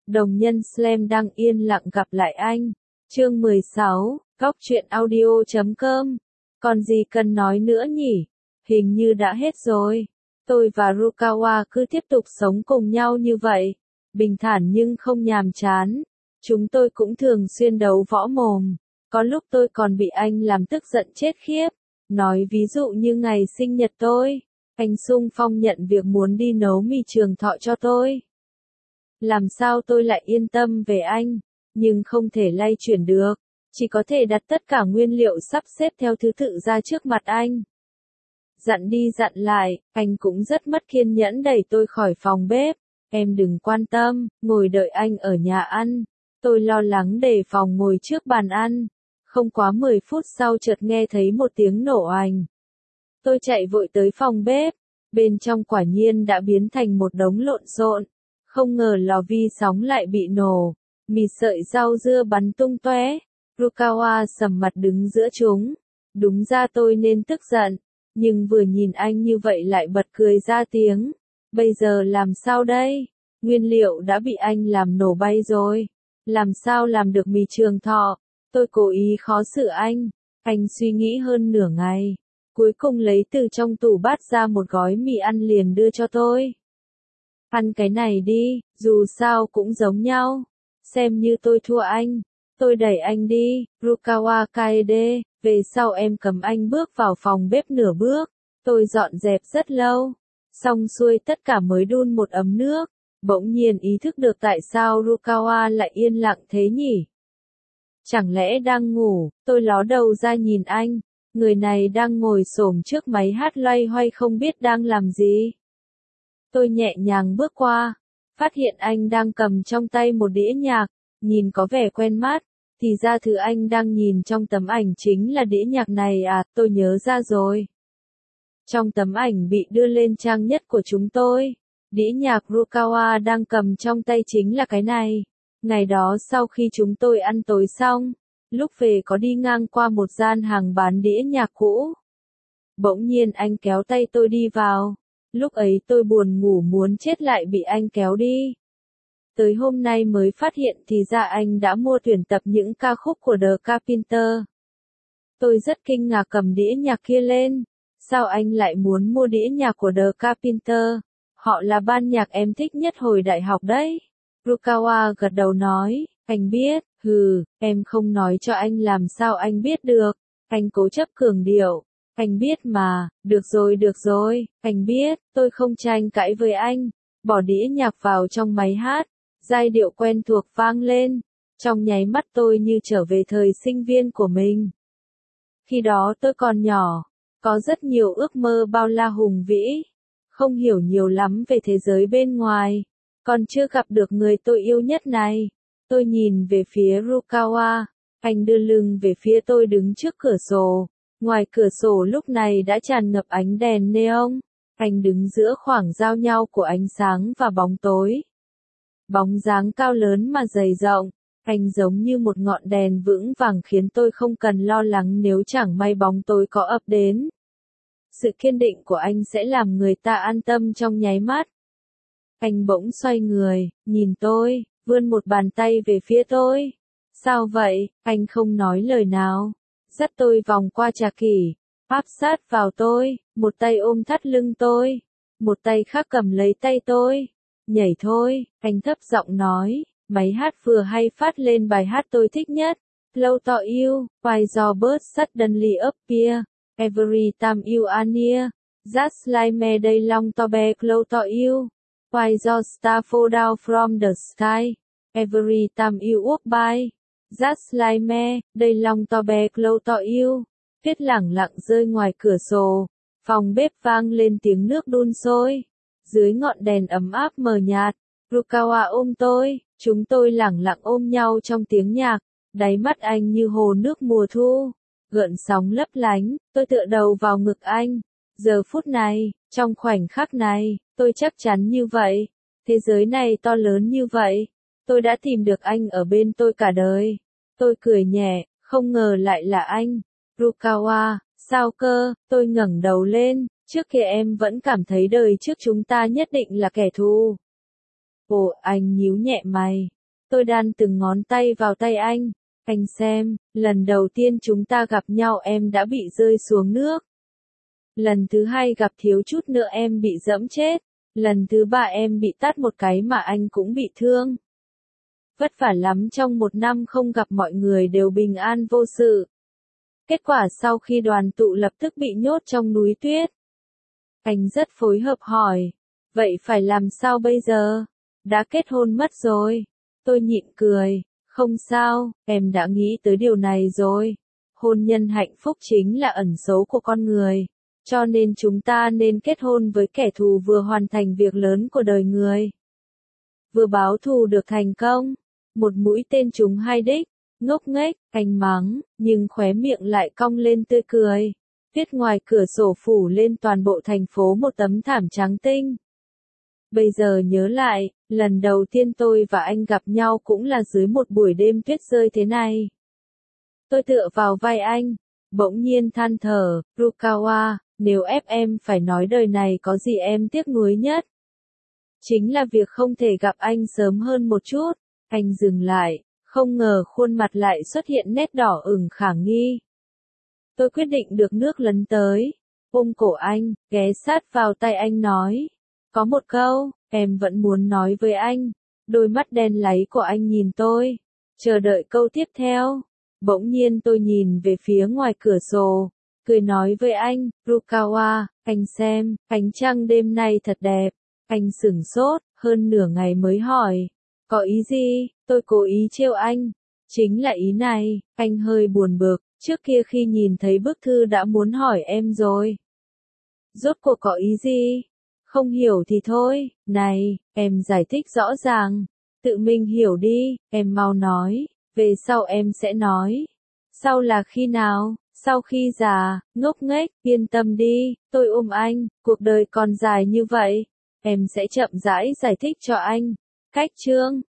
Đồng nhân Slam đang yên lặng gặp lại anh. Chương 16, Góc truyện audio.com. Còn gì cần nói nữa nhỉ? Hình như đã hết rồi. Tôi và Rukawa cứ tiếp tục sống cùng nhau như vậy. Bình thản nhưng không nhàm chán. Chúng tôi cũng thường xuyên đấu võ mồm. Có lúc tôi còn bị anh làm tức giận chết khiếp. Nói ví dụ như ngày sinh nhật tôi. Anh xung phong nhận việc muốn đi nấu mì trường thọ cho tôi. Làm sao tôi lại yên tâm về anh, nhưng không thể lay chuyển được, chỉ có thể đặt tất cả nguyên liệu sắp xếp theo thứ tự ra trước mặt anh. Dặn đi dặn lại, anh cũng rất mất kiên nhẫn đẩy tôi khỏi phòng bếp. Em đừng quan tâm, ngồi đợi anh ở nhà ăn. Tôi lo lắng đề phòng ngồi trước bàn ăn. Không quá 10 phút sau chợt nghe thấy một tiếng nổ oành. Tôi chạy vội tới phòng bếp, bên trong quả nhiên đã biến thành một đống lộn xộn. Không ngờ lò vi sóng lại bị nổ, mì sợi rau dưa bắn tung tóe. Rukawa sầm mặt đứng giữa chúng. Đúng ra tôi nên tức giận, nhưng vừa nhìn anh như vậy lại bật cười ra tiếng. Bây giờ làm sao đây? Nguyên liệu đã bị anh làm nổ bay rồi. Làm sao làm được mì trường thọ? Tôi cố ý khó xử anh. Anh suy nghĩ hơn nửa ngày. Cuối cùng lấy từ trong tủ bát ra một gói mì ăn liền đưa cho tôi. Ăn cái này đi, dù sao cũng giống nhau. Xem như tôi thua anh. Tôi đẩy anh đi, Rukawa Kaede, về sau em cầm anh bước vào phòng bếp nửa bước. Tôi dọn dẹp rất lâu. Xong xuôi tất cả mới đun một ấm nước. Bỗng nhiên ý thức được tại sao Rukawa lại yên lặng thế nhỉ? Chẳng lẽ đang ngủ? Tôi ló đầu ra nhìn anh. Người này đang ngồi xổm trước máy hát loay hoay không biết đang làm gì. Tôi nhẹ nhàng bước qua, phát hiện anh đang cầm trong tay một đĩa nhạc, nhìn có vẻ quen mắt, thì ra thứ anh đang nhìn trong tấm ảnh chính là đĩa nhạc này à, tôi nhớ ra rồi. Trong tấm ảnh bị đưa lên trang nhất của chúng tôi, đĩa nhạc Rukawa đang cầm trong tay chính là cái này. Ngày đó sau khi chúng tôi ăn tối xong, lúc về có đi ngang qua một gian hàng bán đĩa nhạc cũ. Bỗng nhiên anh kéo tay tôi đi vào. Lúc ấy tôi buồn ngủ muốn chết lại bị anh kéo đi. Tới hôm nay mới phát hiện thì ra anh đã mua tuyển tập những ca khúc của The Carpenter. Tôi rất kinh ngạc cầm đĩa nhạc kia lên. Sao anh lại muốn mua đĩa nhạc của The Carpenter? Họ là ban nhạc em thích nhất hồi đại học đấy. Rukawa gật đầu nói, anh biết, em không nói cho anh làm sao anh biết được. Anh cố chấp cường điệu. Anh biết mà, được rồi, anh biết, tôi không tranh cãi với anh. Bỏ đĩa nhạc vào trong máy hát, giai điệu quen thuộc vang lên. Trong nháy mắt tôi như trở về thời sinh viên của mình. Khi đó tôi còn nhỏ, có rất nhiều ước mơ bao la hùng vĩ. Không hiểu nhiều lắm về thế giới bên ngoài, còn chưa gặp được người tôi yêu nhất này. Tôi nhìn về phía Rukawa, anh đưa lưng về phía tôi đứng trước cửa sổ. Ngoài cửa sổ lúc này đã tràn ngập ánh đèn neon, anh đứng giữa khoảng giao nhau của ánh sáng và bóng tối. Bóng dáng cao lớn mà dày rộng, anh giống như một ngọn đèn vững vàng khiến tôi không cần lo lắng nếu chẳng may bóng tối có ập đến. Sự kiên định của anh sẽ làm người ta an tâm trong nháy mắt. Anh bỗng xoay người, nhìn tôi, vươn một bàn tay về phía tôi. Sao vậy? Anh không nói lời nào. Dắt tôi vòng qua trà kỷ, áp sát vào tôi, một tay ôm thắt lưng tôi, một tay khác cầm lấy tay tôi. Nhảy thôi, anh thấp giọng nói, máy hát vừa hay phát lên bài hát tôi thích nhất. Flow to you, why your bird suddenly appear, every time you are near, just like me day long to be close to you, why your star fall down from the sky, every time you walk by. Just like me, đây long to be close to you. Tuyết lẳng lặng rơi ngoài cửa sổ. Phòng bếp vang lên tiếng nước đun sôi. Dưới ngọn đèn ấm áp mờ nhạt, Rukawa ôm tôi. Chúng tôi lẳng lặng ôm nhau trong tiếng nhạc. Đáy mắt anh như hồ nước mùa thu. Gợn sóng lấp lánh, tôi tựa đầu vào ngực anh. Giờ phút này, trong khoảnh khắc này, tôi chắc chắn như vậy. Thế giới này to lớn như vậy. Tôi đã tìm được anh ở bên tôi cả đời. Tôi cười nhẹ, không ngờ lại là anh. Rukawa, sao cơ? Tôi ngẩng đầu lên, trước kia em vẫn cảm thấy đời trước chúng ta nhất định là kẻ thù. Ồ, anh nhíu nhẹ mày, Tôi đan từng ngón tay vào tay anh. Anh xem, lần đầu tiên chúng ta gặp nhau em đã bị rơi xuống nước. Lần thứ hai gặp thiếu chút nữa em bị giẫm chết. Lần thứ ba em bị tát một cái mà anh cũng bị thương. Vất vả lắm, trong một năm không gặp mọi người đều bình an vô sự. Kết quả sau khi đoàn tụ lập tức bị nhốt trong núi tuyết. Anh rất phối hợp hỏi, vậy phải làm sao bây giờ? Đã kết hôn mất rồi. Tôi nhịn cười, không sao, em đã nghĩ tới điều này rồi. Hôn nhân hạnh phúc chính là ẩn số của con người. Cho nên chúng ta nên kết hôn với kẻ thù, vừa hoàn thành việc lớn của đời người, vừa báo thù được thành công. Một mũi tên trúng hai đích. Ngốc nghếch, anh mắng, nhưng khóe miệng lại cong lên tươi cười. Tuyết ngoài cửa sổ phủ lên toàn bộ thành phố một tấm thảm trắng tinh. Bây giờ nhớ lại, lần đầu tiên tôi và anh gặp nhau cũng là dưới một buổi đêm tuyết rơi thế này. Tôi tựa vào vai anh, bỗng nhiên than thở, Rukawa, nếu ép em phải nói đời này có gì em tiếc nuối nhất, chính là việc không thể gặp anh sớm hơn một chút. Anh dừng lại, không ngờ khuôn mặt lại xuất hiện nét đỏ ửng khả nghi. Tôi quyết định được nước lấn tới, ôm cổ anh, ghé sát vào tay anh nói. Có một câu, em vẫn muốn nói với anh. Đôi mắt đen láy của anh nhìn tôi, chờ đợi câu tiếp theo. Bỗng nhiên tôi nhìn về phía ngoài cửa sổ, cười nói với anh, Rukawa, anh xem, ánh trăng đêm nay thật đẹp. Anh sửng sốt, hơn nửa ngày mới hỏi, có ý gì? Tôi cố ý trêu anh. Chính là ý này, anh hơi buồn bực, trước kia khi nhìn thấy bức thư đã muốn hỏi em rồi. Rốt cuộc có ý gì? Không hiểu thì thôi, này, em giải thích rõ ràng. Tự mình hiểu đi, em mau nói, về sau em sẽ nói. Sau là khi nào? Sau khi già, ngốc nghếch, yên tâm đi, tôi ôm anh, cuộc đời còn dài như vậy. Em sẽ chậm rãi giải thích cho anh. Cách chương